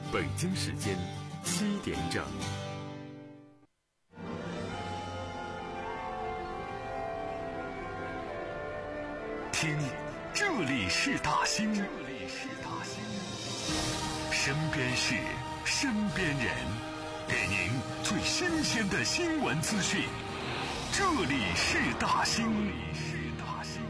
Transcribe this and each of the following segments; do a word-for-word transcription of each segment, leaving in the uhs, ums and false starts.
北京时间七点整。听，这里是大兴，这里是大兴，身边事，身边人，给您最新鲜的新闻资讯。这里是大兴，这里是大兴。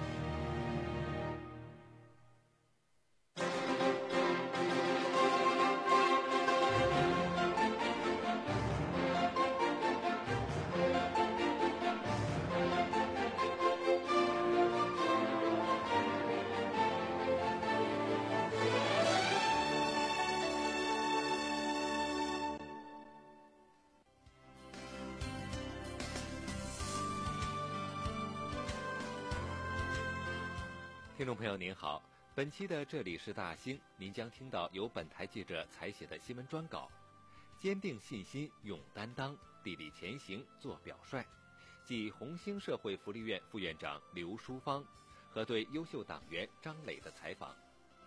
听众朋友您好，本期的这里是大兴，您将听到由本台记者采写的新闻专稿。坚定信心，勇担当，砥砺前行，做表率，继红星社会福利院副院长刘淑芳和对优秀党员张磊的采访。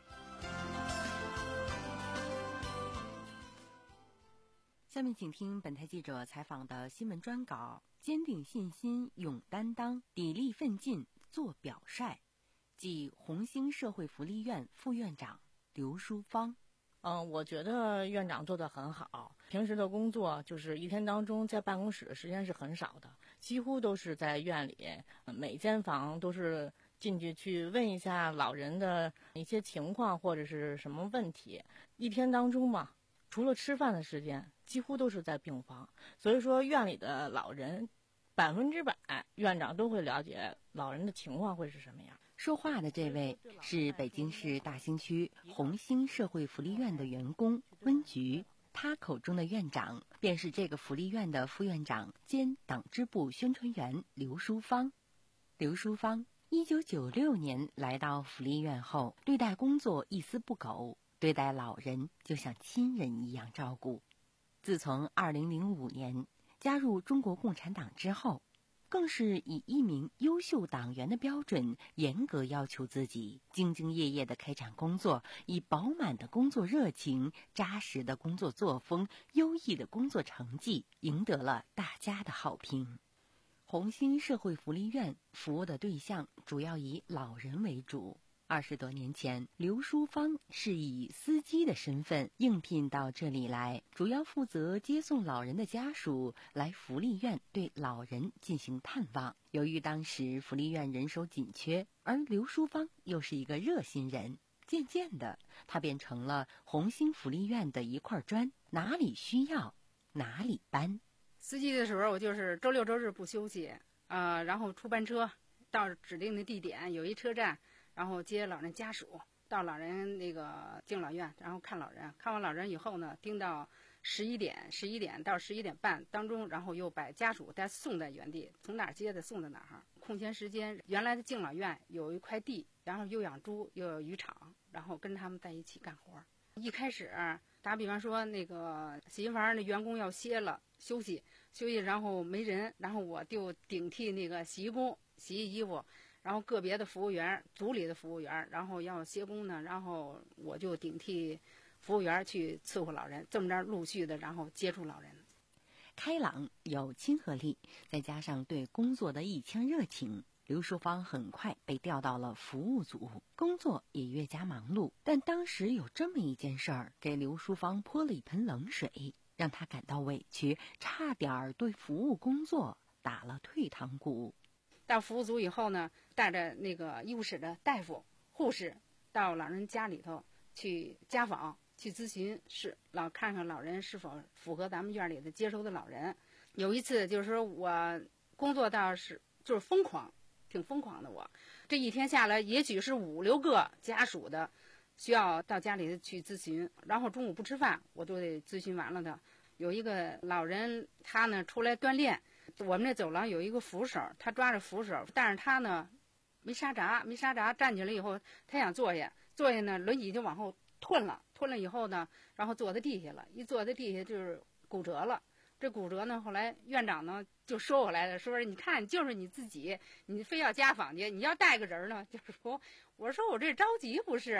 下面请听本台记者采访的新闻专稿：坚定信心，勇担当，砥砺奋进，做表率。即红星社会福利院副院长刘淑芳。 嗯，我觉得院长做得很好。平时的工作就是一天当中在办公室的时间是很少的，几乎都是在院里，每间房都是进去去问一下老人的一些情况或者是什么问题。一天当中嘛，除了吃饭的时间，几乎都是在病房。所以说院里的老人百分之百院长都会了解老人的情况会是什么样。 说话的这位是北京市大兴区红星社会福利院的员工温菊，他口中的院长便是这个福利院的副院长兼党支部宣传员刘淑芳。刘淑芳一九九六年来到福利院后，对待工作一丝不苟，对待老人就像亲人一样照顾。自从二零零五年加入中国共产党之后，更是以一名优秀党员的标准严格要求自己，兢兢业业地开展工作，以饱满的工作热情、扎实的工作作风、优异的工作成绩赢得了大家的好评。红星社会福利院服务的对象主要以老人为主。二十多年前，刘淑芳是以司机的身份应聘到这里来，主要负责接送老人的家属来福利院对老人进行探望。由于当时福利院人手紧缺，而刘淑芳又是一个热心人，渐渐的，她便成了红星福利院的一块砖，哪里需要哪里搬。 司机的时候，我就是周六周日不休息，呃，然后出班车到指定的地点，有一车站。然后接老人家属到老人那个敬老院，然后看老人，看完老人以后呢，盯到十一点，十一点到十一点半当中，然后又把家属再送在原地，从哪儿接的送到哪儿。空闲时间，原来的敬老院有一块地，然后又养猪又有渔场，然后跟他们在一起干活。一开始打比方说那个洗衣房的员工要歇了休息休息，然后没人，然后我就顶替那个洗衣工洗衣服。然后个别的服务员，组里的服务员，然后要歇工呢，然后我就顶替服务员去伺候老人，这么着陆续的，然后接触老人。 开朗有亲和力，再加上对工作的一腔热情，刘淑芳很快被调到了服务组，工作也越加忙碌。但当时有这么一件事儿，给刘淑芳泼了一盆冷水，让她感到委屈，差点对服务工作打了退堂鼓。 到服务组以后呢，带着那个医务室的大夫、护士到老人家里头去家访、去咨询，是老看看老人是否符合咱们院里的接收的老人。有一次就是说我工作到是就是疯狂，挺疯狂的我。这一天下来，也许是五六个家属的需要到家里去咨询，然后中午不吃饭，我都得咨询完了的。有一个老人，他呢出来锻炼，我们这走廊有一个扶手，他抓着扶手，但是他呢没刹闸，没刹闸，站起来以后，他想坐下，坐下呢轮椅就往后吞了，吞了以后呢，然后坐在地下了，一坐在地下就是骨折了。这骨折呢，后来院长呢就说我来了，说你看就是你自己，你非要家访去，你要带个人呢，就是说，我说我这着急不是，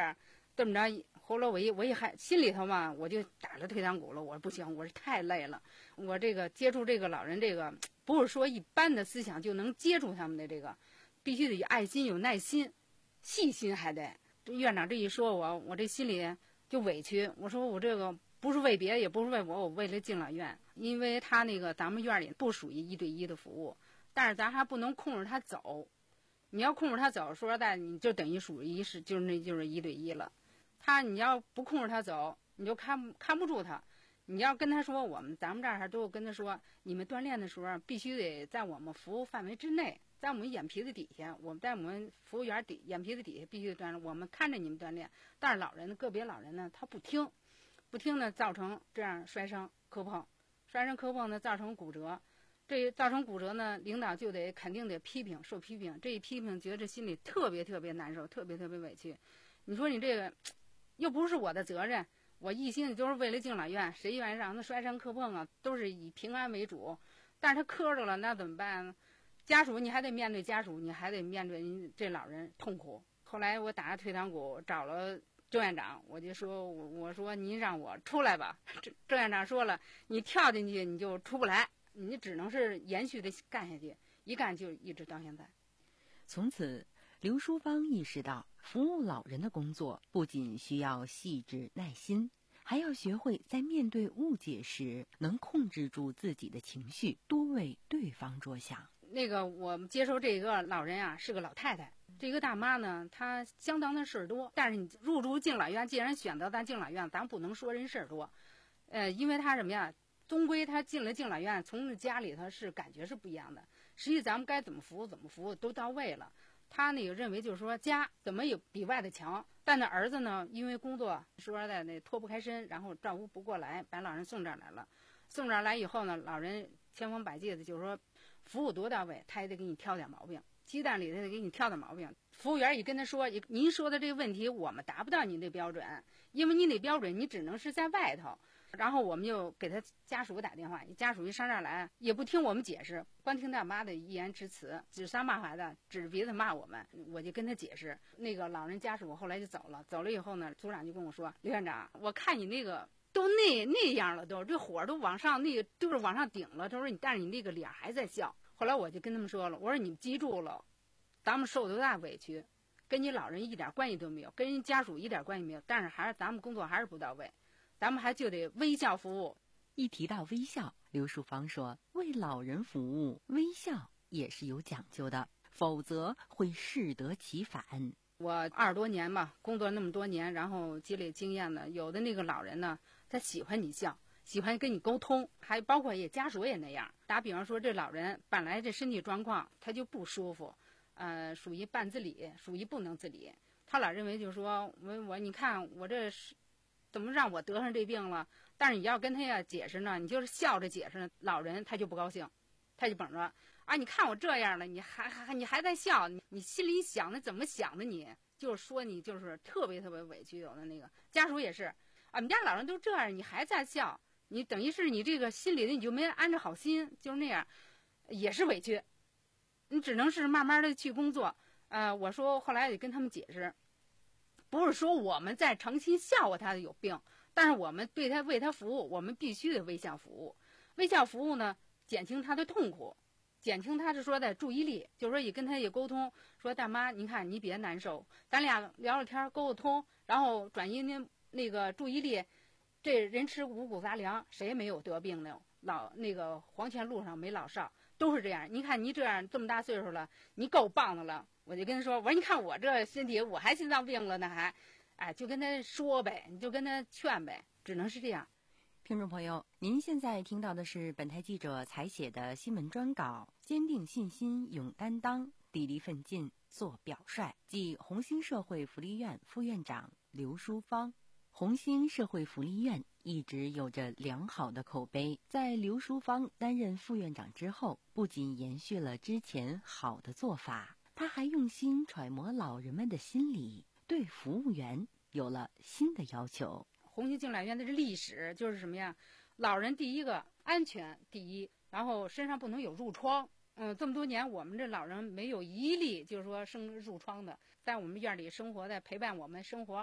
这么着，后来我一我一还心里头嘛，我就打了退堂鼓了。我说不行，我是太累了。我这个接触这个老人，这个不是说一般的思想就能接触他们的，这个必须得有爱心、有耐心、细心，还得。院长这一说我，我这心里就委屈。我说我这个不是为别的，也不是为我，我为了敬老院，因为他那个咱们院里不属于一对一的服务，但是咱还不能控制他走。你要控制他走，说实在，你就等于属于是就是那就是一对一了。他你要不控制他走，你就看看不住他。你要跟他说，我们咱们这儿都跟他说，你们锻炼的时候必须得在我们服务范围之内，在我们眼皮子底下，我们在我们服务员底眼皮子底下必须得锻炼，我们看着你们锻炼。但是老人个别老人呢，他不听，不听呢，造成这样摔伤磕碰，摔伤磕碰呢，造成骨折。这造成骨折呢，领导就得肯定得批评，受批评。这一批评，觉得心里特别特别难受，特别特别委屈。你说你这个又不是我的责任，我一心就是为了敬老院，谁愿意让他摔伤磕碰啊？都是以平安为主。但是他磕着了，那怎么办呢？家属你还得面对家属，你还得面对您这老人痛苦。后来我打着退堂鼓找了周院长，我就说我我说您让我出来吧。周院长说了，你跳进去你就出不来。你只能是延续的干下去，一干就一直到现在。 从此，刘淑芳意识到，服务老人的工作不仅需要细致耐心，还要学会在面对误解时能控制住自己的情绪，多为对方着想。 那个我们接受这个老人啊，是个老太太。这个大妈呢，她相当的事儿多，但是你入住敬老院，既然选择咱敬老院，咱不能说人事儿多，呃，因为她什么呀？终归他进了敬老院，从家里头是感觉是不一样的。实际咱们该怎么服务怎么服务都到位了。他那个认为就是说家怎么有比外的强，但那儿子呢，因为工作说实在那脱不开身，然后照顾不过来，把老人送这儿来了。送这儿来以后呢，老人千方百计的就是说服务多到位，他也得给你挑点毛病，鸡蛋里头得给你挑点毛病。服务员一跟他说，您说的这个问题我们达不到您的标准，因为您的标准你只能是在外头。然后我们就给他家属打电话，家属一上这儿来也不听我们解释，光听大妈的一言之词，指桑骂槐的，指着鼻子骂我们。我就跟他解释，那个老人家属后来就走了，走了以后呢，组长就跟我说，刘院长，我看你那个都那那样了，都这火都往上那个都是往上顶了。他说你，但是你那个脸还在笑。后来我就跟他们说了，我说你们记住了，咱们受多大委屈，跟你老人一点关系都没有，跟人家属一点关系没有，但是还是咱们工作还是不到位。咱们还就得微笑服务。 一提到微笑，刘淑芳说，为老人服务，微笑也是有讲究的，否则会适得其反。 我二十多年吧，工作那么多年，然后积累经验呢，有的那个老人呢，他喜欢你笑，喜欢跟你沟通，还包括也家属也那样。打比方说，这老人本来这身体状况他就不舒服，呃，属于半自理，属于不能自理。他老认为就是说，我我你看我这是。怎么让我得上这病了？但是你要跟他要解释呢，你就是笑着解释呢，老人他就不高兴，他就绷着啊！你看我这样了，你还还你还在笑，你你心里想的怎么想的你？就是说你就是特别特别委屈。有的那个家属也是，俺们家老人都这样，你还在笑，你等于是你这个心里的你就没安着好心，就是那样，也是委屈。你只能是慢慢的去工作。呃，我说后来得跟他们解释。不是说我们在诚心笑话他的有病，但是我们对他为他服务，我们必须得微笑服务。微笑服务呢，减轻他的痛苦，减轻他是说的注意力，就是说也跟他也沟通，说大妈，您看你别难受，咱俩聊聊天沟沟通，然后转移您那个注意力。这人吃五谷杂粮，谁没有得病呢？老那个黄泉路上没老少，都是这样。你看你这样这么大岁数了，你够棒的了。我就跟他说，我说你看我这身体，我还心脏病了呢，还，哎，就跟他说呗，你就跟他劝呗，只能是这样。 听众朋友，您现在听到的是本台记者采写的新闻专稿，坚定信心，勇担当，砥砺奋进，做表率，即红星社会福利院副院长刘淑芳。红星社会福利院一直有着良好的口碑，在刘淑芳担任副院长之后，不仅延续了之前好的做法，他还用心揣摩老人们的心理，对服务员有了新的要求。 红星敬老院的这历史就是什么呀？老人第一个安全第一，然后身上不能有褥疮。嗯，这么多年我们这老人没有一例就是说生褥疮的，在我们院里生活的陪伴我们生活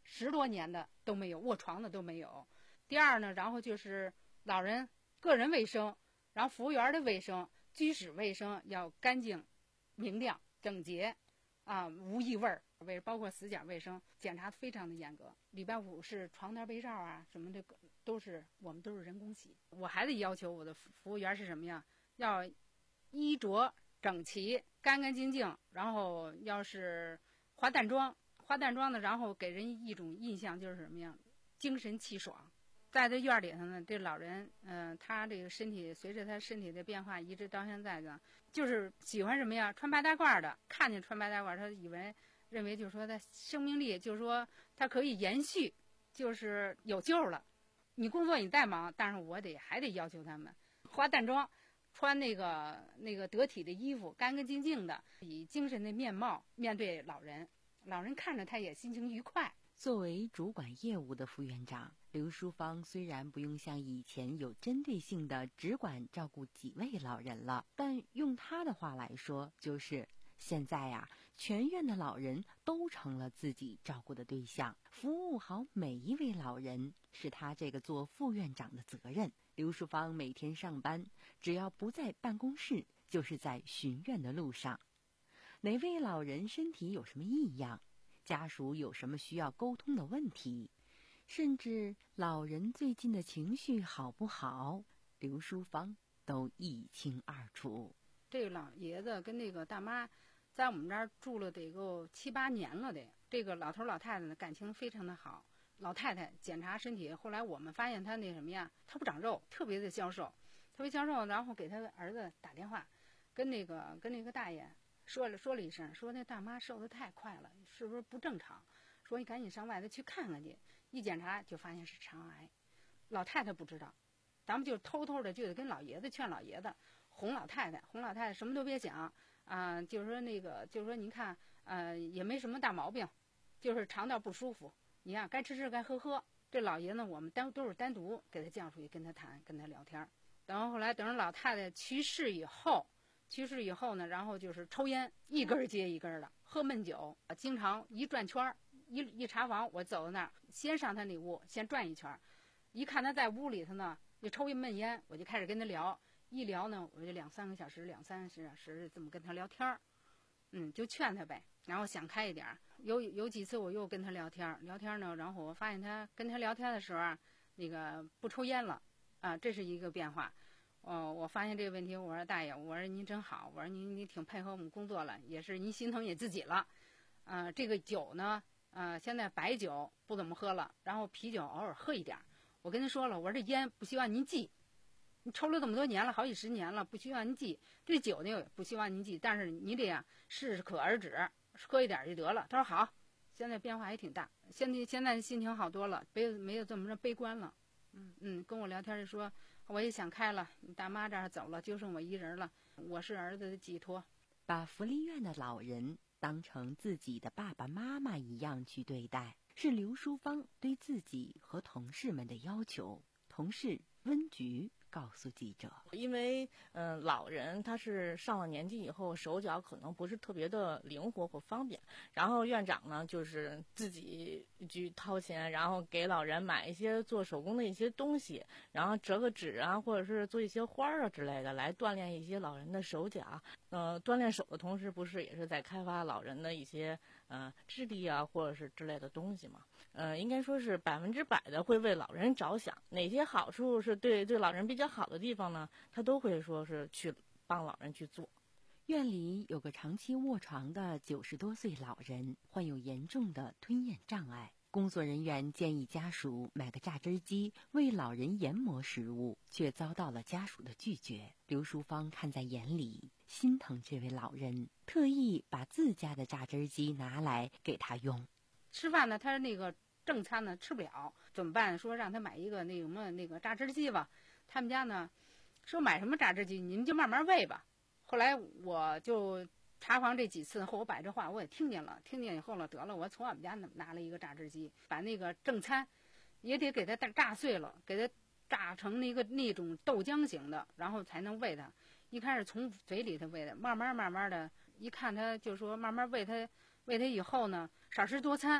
十多年的都没有，卧床的都没有。第二呢，然后就是老人个人卫生，然后服务员的卫生、居室卫生要干净、明亮、整洁，啊，无异味儿。卫包括死角卫生检查非常的严格。礼拜五是床单被罩啊什么的都是我们都是人工洗。我还得要求我的服务员是什么呀？要衣着整齐、干干净净，然后要是化淡妆，化淡妆的，然后给人一种印象就是什么呀？精神气爽。在这院里头呢，这老人，嗯、呃，他这个身体随着他身体的变化，一直到现在呢，就是喜欢什么呀？穿白大褂的，看见穿白大褂，他以为认为就是说他生命力，就是说他可以延续，就是有救了。你工作你再忙，但是我得还得要求他们化淡妆，穿那个那个得体的衣服，干干净净的，以精神的面貌面对老人，老人看着他也心情愉快。 作为主管业务的副院长，刘淑芳虽然不用像以前有针对性的只管照顾几位老人了，但用她的话来说，就是现在呀、啊，全院的老人都成了自己照顾的对象，服务好每一位老人是她这个做副院长的责任。刘淑芳每天上班，只要不在办公室，就是在巡院的路上。哪位老人身体有什么异样，家属有什么需要沟通的问题，甚至老人最近的情绪好不好，刘淑芳都一清二楚。 这个老爷子跟那个大妈在我们这儿住了得够七八年了得，这个老头老太太呢感情非常的好。老太太检查身体，后来我们发现她那什么呀，她不长肉，特别的消瘦，特别消瘦，然后给她儿子打电话，跟那个跟那个大爷说了说了一声，说那大妈瘦得太快了，是不是不正常？说你赶紧上外头去看看去。一检查就发现是肠癌。老太太不知道，咱们就偷偷的就得跟老爷子劝老爷子，哄老太太，哄老太太什么都别想啊、呃，就是说那个就是说您看呃也没什么大毛病，就是肠道不舒服，你看该吃吃该喝喝。这老爷呢，我们单都是单独给他叫出去跟他谈，跟他聊天。然后后来等着老太太去世以后。去世以后呢，然后就是抽烟，一根接一根的，喝闷酒，经常一转圈一一查房，我走到那儿，先上他那屋，先转一圈，一看他在屋里头呢，就抽一闷烟，我就开始跟他聊，一聊呢，我就两三个小时，两三个小时这么跟他聊天，嗯，就劝他呗，然后想开一点。有有几次我又跟他聊天，聊天呢，然后我发现他跟他聊天的时候啊，那个不抽烟了，啊，这是一个变化。哦，我发现这个问题，我说大爷，我说您真好，我说您您挺配合我们工作了，也是您心疼你自己了。呃，这个酒呢，呃，现在白酒不怎么喝了，然后啤酒偶尔喝一点。我跟您说了，我说这烟不希望您忌，你抽了这么多年了，好几十年了，不希望您忌。这酒呢，不希望您忌，但是你得呀适可而止，喝一点就得了。他说好，现在变化也挺大，现在现在心情好多了，没有没有这么着悲观了。嗯嗯，跟我聊天就说。我也想开了，你大妈这儿走了，就剩我一人了，我是儿子的寄托。 把福利院的老人当成自己的爸爸妈妈一样去对待，是刘淑芳对自己和同事们的要求。同事温菊告诉记者， 因为嗯、呃，老人他是上了年纪以后，手脚可能不是特别的灵活或方便，然后院长呢就是自己去掏钱，然后给老人买一些做手工的一些东西，然后折个纸啊，或者是做一些花啊之类的，来锻炼一些老人的手脚。呃，锻炼手的同时，不是也是在开发老人的一些呃智力啊，或者是之类的东西嘛？呃，应该说是百分之百的会为老人着想，哪些好处是对对老人比较好的地方呢，他都会说是去帮老人去做。 院里有个长期卧床的九十多岁老人，患有严重的吞咽障碍。工作人员建议家属买个榨汁机为老人研磨食物，却遭到了家属的拒绝。刘淑芳看在眼里，心疼这位老人，特意把自家的榨汁机拿来给他用。 吃饭呢，他那个正餐呢吃不了，怎么办？说让他买一个那什么那个榨汁机吧。他们家呢说买什么榨汁机，你们就慢慢喂吧。后来我就查房这几次后，我把这话我也听见了，听见以后了，得了，我从我们家拿了一个榨汁机，把那个正餐也得给它榨碎了，给它榨成那个那种豆浆型的，然后才能喂它。一开始从嘴里头喂的，慢慢慢慢的，一看他就说慢慢喂他，喂他以后呢，少食多餐，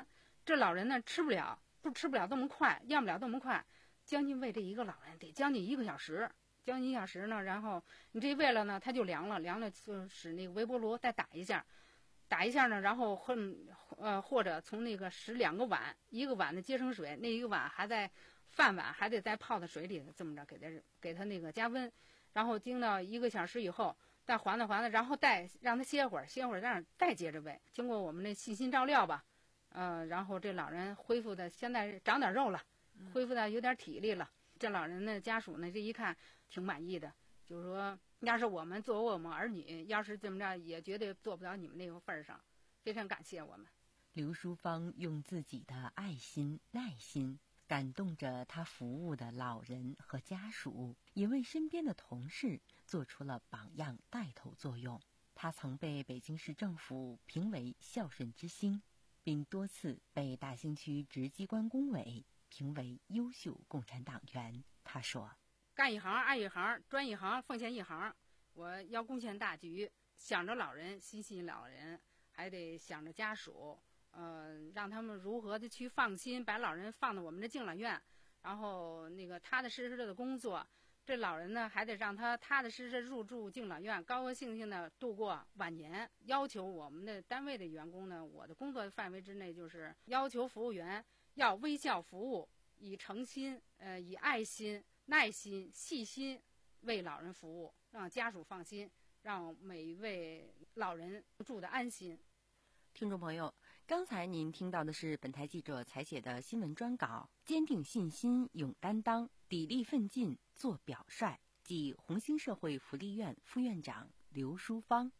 这老人呢吃不了，不吃不了这么快，要不了这么快，将近喂这一个老人得将近一个小时，将近一小时呢，然后你这喂了呢，它就凉了，凉了就使那个微波炉再打一下，打一下呢，然后或呃或者从那个使两个碗，一个碗的接生水，那一个碗还在饭碗还得再泡在水里，这么着给它给它那个加温，然后经到一个小时以后。再缓缓缓的，然后再让他歇会儿，歇会儿，让再接着喂。经过我们那细心照料吧，呃，然后这老人恢复的现在长点肉了，恢复的有点体力了。这老人的家属呢，这一看挺满意的，就是说，要是我们作为我们儿女，要是这么着，也绝对做不到你们那个份儿上。非常感谢我们。 刘淑芳用自己的爱心、耐心感动着他服务的老人和家属，也为身边的同事做出了榜样带头作用。他曾被北京市政府评为孝顺之星，并多次被大兴区直机关工委评为优秀共产党员。他说： 干一行爱一行，专一行奉献一行，我要贡献大局，想着老人，心系老人，还得想着家属，呃，让他们如何的去放心把老人放到我们的敬老院，然后那个踏踏实实的工作。这老人呢，还得让他踏踏实实入住敬老院，高高兴兴的度过晚年。要求我们的单位的员工呢，我的工作范围之内就是要求服务员要微笑服务，以诚心、呃，以爱心、耐心、细心为老人服务，让家属放心，让每一位老人住得安心。 听众朋友，刚才您听到的是本台记者采写的新闻专稿，坚定信心，勇担当，砥砺奋进，做表率，即红星社会福利院副院长刘淑芳。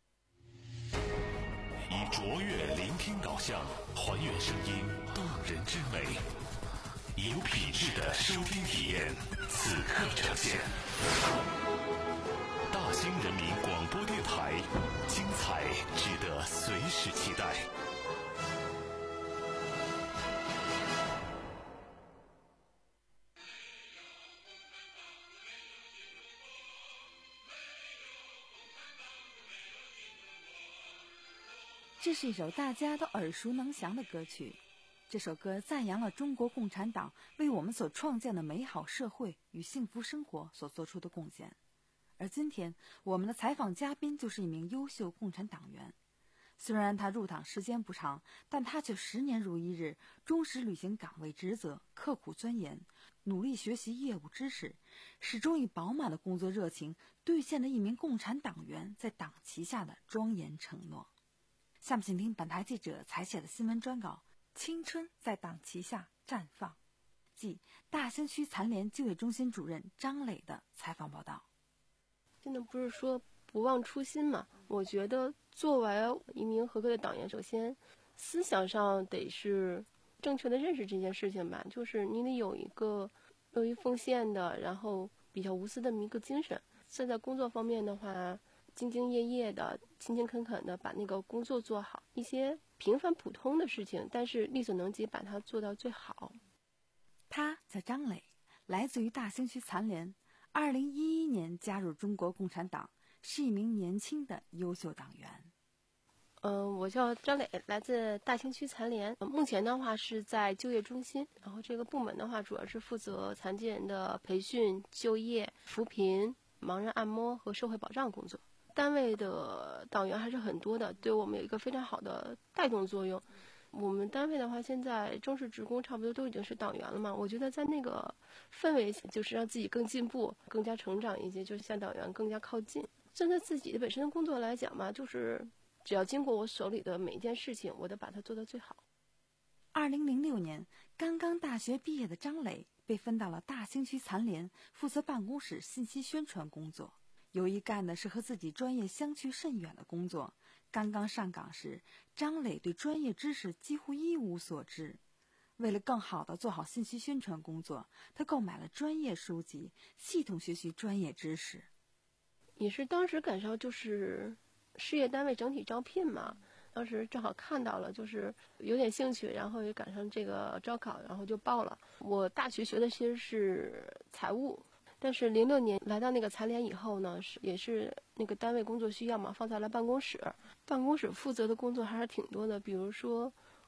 以卓越聆听导向还原声音动人之美，以有品质的收听体验此刻呈现。大兴人民广播电台，精彩值得随时期待。 这是一首大家都耳熟能详的歌曲。这首歌赞扬了中国共产党为我们所创建的美好社会与幸福生活所做出的贡献。而今天我们的采访嘉宾就是一名优秀共产党员。虽然他入党时间不长，但他却十年如一日，忠实履行岗位职责，刻苦钻研，努力学习业务知识，始终以饱满的工作热情兑现了一名共产党员在党旗下的庄严承诺。下面请听本台记者采写的新闻专稿《青春在党旗下绽放》，即大兴区残联就业中心主任张磊的采访报道。 真的不是说不忘初心嘛，我觉得作为一名合格的党员，首先思想上得是正确的认识这件事情吧，就是你得有一个乐于奉献的，然后比较无私的一个精神。现在工作方面的话，兢兢业业的，勤勤恳恳的把那个工作做好，一些平凡普通的事情，但是力所能及把它做到最好。 他叫张磊，来自于大兴区残联，二零一一年加入中国共产党，是一名年轻的优秀党员。 嗯、呃，我叫张磊，来自大兴区残联，呃、目前的话是在就业中心，然后这个部门的话主要是负责残疾人的培训、就业、扶贫、盲人按摩和社会保障工作。单位的党员还是很多的，对我们有一个非常好的带动作用。我们单位的话，现在正式职工差不多都已经是党员了嘛。我觉得在那个氛围，就是让自己更进步、更加成长一些，就是向党员更加靠近。针对自己的本身的工作来讲嘛，就是只要经过我手里的每一件事情，我都把它做到最好。 二零零六年，刚刚大学毕业的张磊被分到了大兴区残联，负责办公室信息宣传工作。由于干的是和自己专业相去甚远的工作，刚刚上岗时，张磊对专业知识几乎一无所知。为了更好地做好信息宣传工作，他购买了专业书籍，系统学习专业知识。 也是当时赶上就是事业单位整体招聘嘛，当时正好看到了，就是有点兴趣，然后也赶上这个招考，然后就报了。我大学学的其实是财务，但是零六年来到那个残联以后呢，是也是那个单位工作需要嘛，放在了办公室。办公室负责的工作还是挺多的，比如说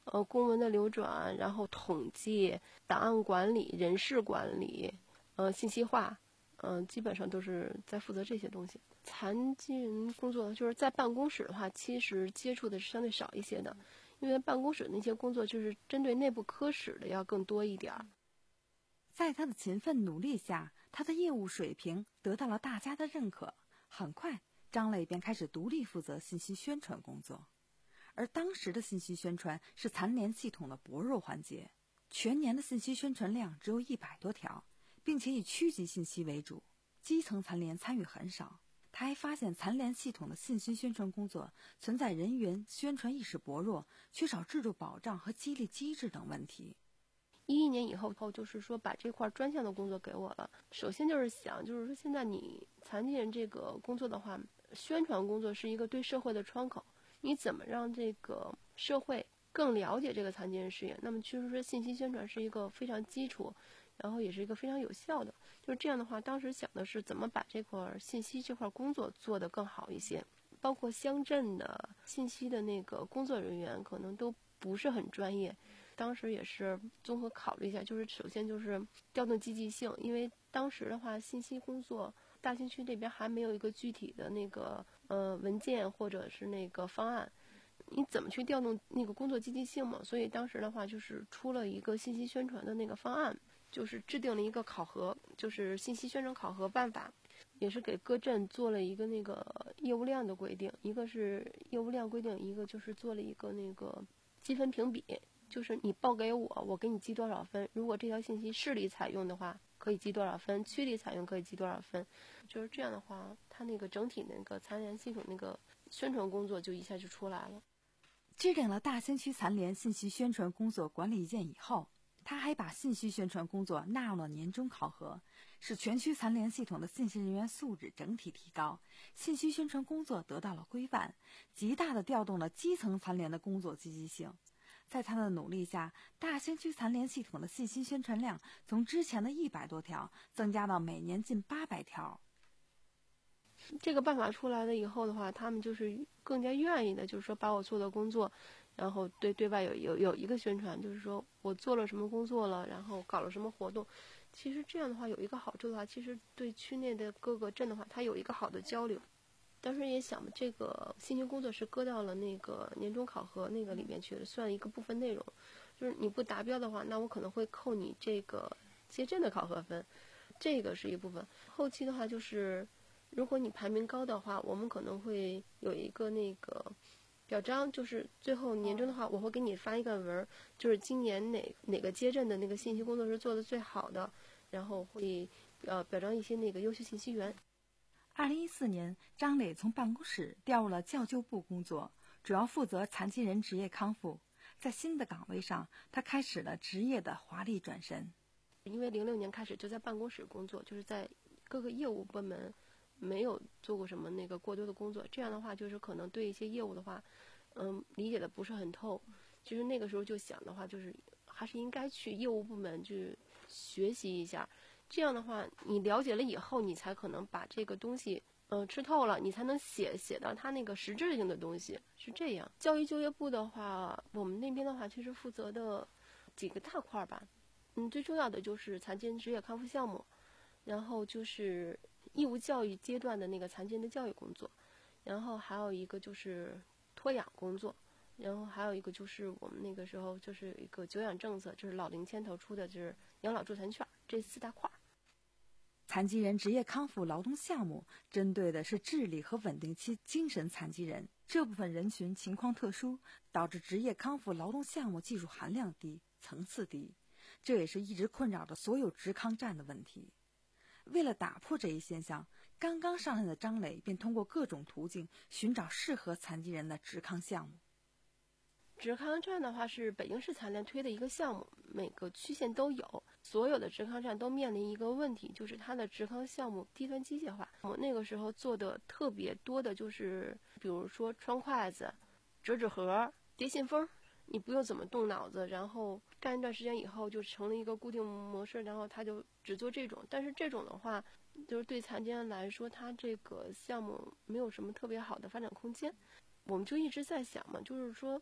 呃公文的流转，然后统计、档案管理、人事管理，呃信息化，嗯、呃，基本上都是在负责这些东西。残疾人工作就是在办公室的话，其实接触的是相对少一些的，因为办公室那些工作就是针对内部科室的要更多一点儿。 在他的勤奋努力下，他的业务水平得到了大家的认可。很快，张磊便开始独立负责信息宣传工作。而当时的信息宣传是残联系统的薄弱环节，全年的信息宣传量只有一百多条，并且以区级信息为主，基层残联参与很少。他还发现残联系统的信息宣传工作存在人员宣传意识薄弱、缺少制度保障和激励机制等问题。 一一年以后后，就是说把这块专项的工作给我了。首先就是想，就是说现在你残疾人这个工作的话，宣传工作是一个对社会的窗口，你怎么让这个社会更了解这个残疾人事业？那么其实说信息宣传是一个非常基础，然后也是一个非常有效的。就是这样的话，当时想的是怎么把这块信息这块工作做得更好一些，包括乡镇的信息的那个工作人员可能都不是很专业。当时也是综合考虑一下，就是首先就是调动积极性，因为当时的话，信息工作大兴区这边还没有一个具体的那个呃文件或者是那个方案，你怎么去调动那个工作积极性嘛？所以当时的话就是出了一个信息宣传的那个方案，就是制定了一个考核，就是信息宣传考核办法，也是给各镇做了一个那个业务量的规定，一个是业务量规定，一个就是做了一个那个积分评比。就是你报给我，我给你记多少分，如果这条信息市里采用的话可以记多少分，区里采用可以记多少分，就是这样的话，它那个整体那个残联系统那个宣传工作就一下就出来了。 制定了大兴区残联信息宣传工作管理意见以后，他还把信息宣传工作纳入了年终考核，使全区残联系统的信息人员素质整体提高，信息宣传工作得到了规范，极大地调动了基层残联的工作积极性。在他的努力下，大兴区残联系统的信息宣传量从之前的一百多条增加到每年近八百条。 这个办法出来了以后的话，他们就是更加愿意的，就是说把我做的工作，然后对对外有有有一个宣传，就是说我做了什么工作了，然后搞了什么活动。其实这样的话有一个好处的话，其实对区内的各个镇的话，它有一个好的交流。当时也想，这个信息工作是搁到了那个年终考核那个里面去的，算一个部分内容。就是你不达标的话，那我可能会扣你这个街镇的考核分，这个是一部分。后期的话就是，如果你排名高的话，我们可能会有一个那个表彰，就是最后年终的话，我会给你发一个文，就是今年哪哪个街镇的那个信息工作是做的最好的，然后会呃表彰一些那个优秀信息员。 二零一四年，张磊从办公室调入了教救部工作，主要负责残疾人职业康复。在新的岗位上，他开始了职业的华丽转身。 因为零六年开始就在办公室工作，就是在各个业务部门没有做过什么那个过多的工作，这样的话就是可能对一些业务的话，嗯，理解的不是很透。其实那个时候就想的话，就是还是应该去业务部门去学习一下。这样的话，你了解了以后，你才可能把这个东西，嗯、呃，吃透了，你才能写写到它那个实质性的东西，是这样。教育就业部的话，我们那边的话，其实负责的几个大块吧，嗯，最重要的就是残疾人职业康复项目，然后就是义务教育阶段的那个残疾人的教育工作，然后还有一个就是托养工作。然后还有一个就是我们那个时候就是一个久养政策，就是老龄牵头出的就是养老助残券，这四大块。 残疾人职业康复劳动项目针对的是智力和稳定期精神残疾人，这部分人群情况特殊，导致职业康复劳动项目技术含量低、层次低，这也是一直困扰着所有职康站的问题。为了打破这一现象，刚刚上任的张磊便通过各种途径寻找适合残疾人的职康项目。 职康站的话是北京市残联推的一个项目，每个区县都有。所有的职康站都面临一个问题，就是它的职康项目低端机械化。我那个时候做的特别多的就是，比如说穿筷子、折纸盒、叠信封，你不用怎么动脑子，然后干一段时间以后就成了一个固定模式，然后他就只做这种。但是这种的话，就是对残疾人来说，他这个项目没有什么特别好的发展空间。我们就一直在想嘛，就是说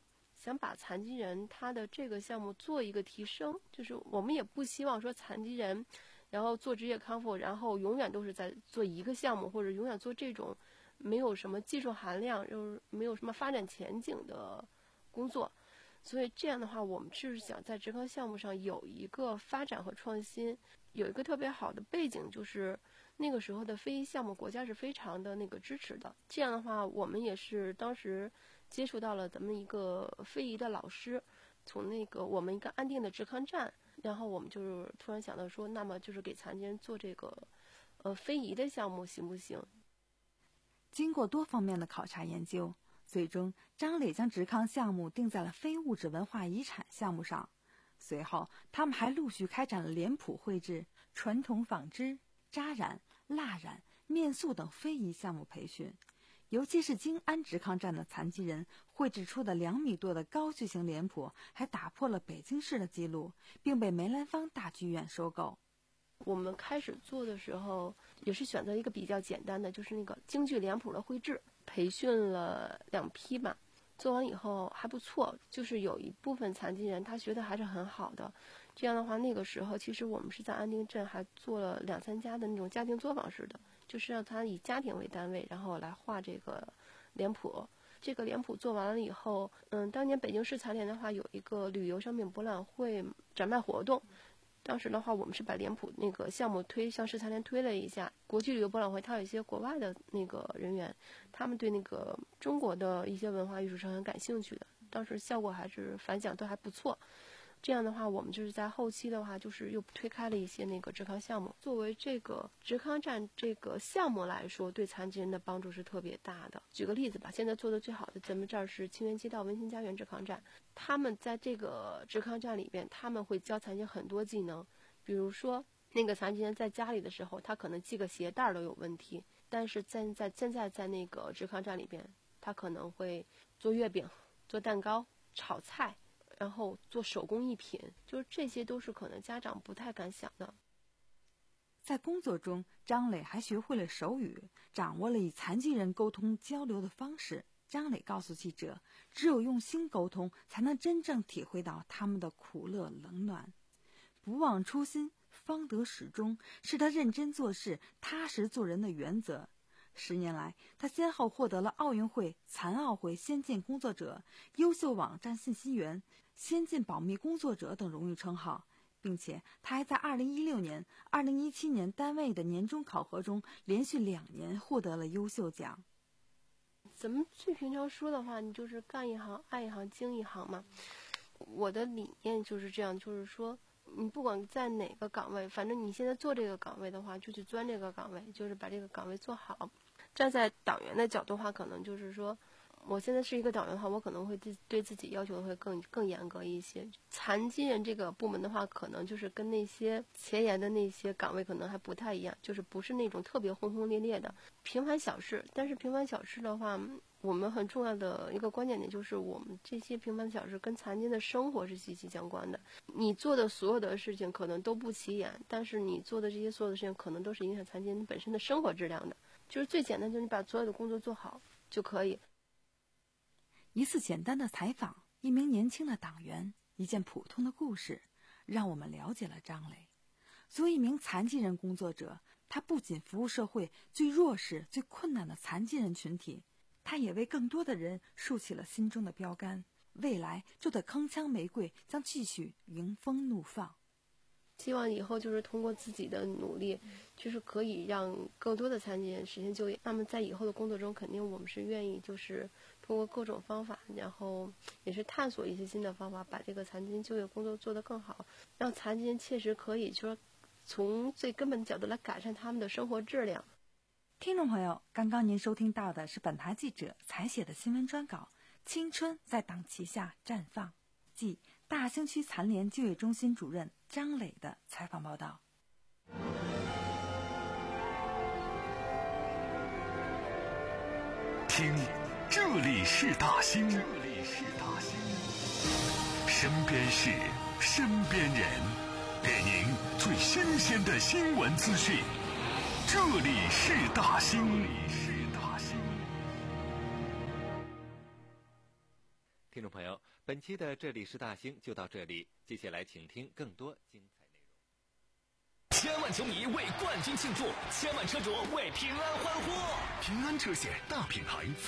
想把残疾人他的这个项目做一个提升，就是我们也不希望说残疾人然后做职业康复，然后永远都是在做一个项目，或者永远做这种没有什么技术含量又没有什么发展前景的工作。所以这样的话，我们是想在职康项目上有一个发展和创新。有一个特别好的背景，就是那个时候的非遗项目国家是非常的那个支持的。这样的话，我们也是当时接触到了咱们一个非遗的老师，从那个我们一个安定的职康站，然后我们就是突然想到说，那么就是给残疾人做这个呃非遗的项目行不行？ 经过多方面的考察研究，最终张磊将职康项目定在了非物质文化遗产项目上。随后他们还陆续开展了脸谱绘制、传统纺织、扎染、蜡染、面塑等非遗项目培训。尤其是京安职康站的残疾人绘制出的两米多的高巨型脸谱，还打破了北京市的记录，并被梅兰芳大剧院收购。 我们开始做的时候，也是选择一个比较简单的，就是那个京剧脸谱的绘制，培训了两批吧。做完以后还不错，就是有一部分残疾人他学的还是很好的。这样的话，那个时候其实我们是在安定镇还做了两三家的那种家庭作坊式的，就是让他以家庭为单位，然后来画这个脸谱。这个脸谱做完了以后，嗯，当年北京市残联的话有一个旅游商品博览会展卖活动。当时的话，我们是把脸谱那个项目推向市残联推了一下。国际旅游博览会，它有一些国外的那个人员，他们对那个中国的一些文化艺术是很感兴趣的。当时效果还是反响都还不错。这样的话，我们就是在后期的话，就是又推开了一些那个职康项目。作为这个职康站这个项目来说，对残疾人的帮助是特别大的。举个例子吧，现在做的最好的，咱们这儿是清源街道温馨家园职康站，他们在这个职康站里边，他们会教残疾人很多技能，比如说那个残疾人在家里的时候，他可能系个鞋带都有问题，但是在在现在在那个职康站里边，他可能会做月饼、做蛋糕、炒菜。然后做手工艺品，就是这些都是可能家长不太敢想的。 在工作中，张磊还学会了手语，掌握了与残疾人沟通交流的方式。张磊告诉记者，只有用心沟通，才能真正体会到他们的苦乐冷暖。不忘初心，方得始终，是他认真做事、踏实做人的原则。十年来，他先后获得了奥运会、残奥会先进工作者、优秀网站信息员、先进保密工作者等荣誉称号，并且他还在二零一六年、二零一七年单位的年终考核中连续两年获得了优秀奖。 咱们最平常说的话，你就是干一行爱一行精一行嘛。我的理念就是这样，就是说你不管在哪个岗位，反正你现在做这个岗位的话，就去钻这个岗位，就是把这个岗位做好。站在党员的角度的话，可能就是说我现在是一个党员的话，我可能会对对自己要求会更更严格一些。残疾人这个部门的话，可能就是跟那些前沿的那些岗位可能还不太一样，就是不是那种特别轰轰烈烈的平凡小事。但是平凡小事的话，我们很重要的一个关键点就是，我们这些平凡小事跟残疾人的生活是息息相关的。你做的所有的事情可能都不起眼，但是你做的这些所有的事情，可能都是影响残疾人本身的生活质量的。就是最简单，就是你把所有的工作做好就可以。 一次简单的采访，一名年轻的党员，一件普通的故事，让我们了解了张磊。作为一名残疾人工作者，他不仅服务社会最弱势、最困难的残疾人群体，他也为更多的人竖起了心中的标杆。未来就得铿锵玫瑰将继续迎风怒放。 希望以后就是通过自己的努力，就是可以让更多的残疾人实现就业。那么在以后的工作中，肯定我们是愿意就是通过各种方法，然后也是探索一些新的方法，把这个残疾人就业工作做得更好，让残疾人切实可以说从最根本的角度来改善他们的生活质量。 听众朋友，刚刚您收听到的是本台记者采写的新闻专稿《青春在党旗下绽放》，即大兴区残联就业中心主任张磊的采访报道。 听，这里是大兴，这里是大兴，身边事，身边人，给您最新鲜的新闻资讯。这里是大兴，这里是大兴。 听众朋友，本本期的这里是大兴就到这里，接下来请听更多精彩内容。 千万球迷为冠军庆祝，千万车主为平安欢呼。 平安车险大品牌。